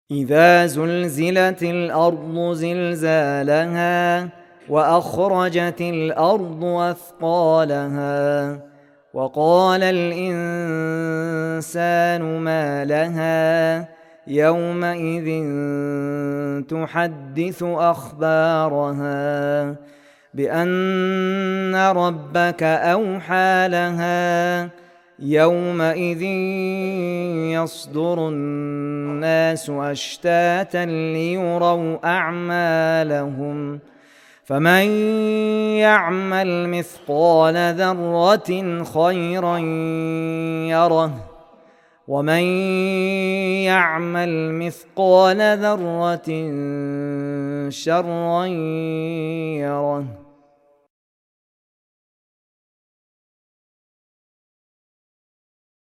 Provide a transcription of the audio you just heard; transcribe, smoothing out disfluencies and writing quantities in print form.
إذا زلزلت الأرض زلزالها وأخرجت الأرض أثقالها وقال الإنسان ما لها يومئذ تحدث أخبارها بأن ربك أوحى لها يومئذ يصدر الناس أشتاتا ليروا أعمالهم فمن يعمل مثقال ذرة خيرا يره ومن يعمل مثقال ذرة شرا يره.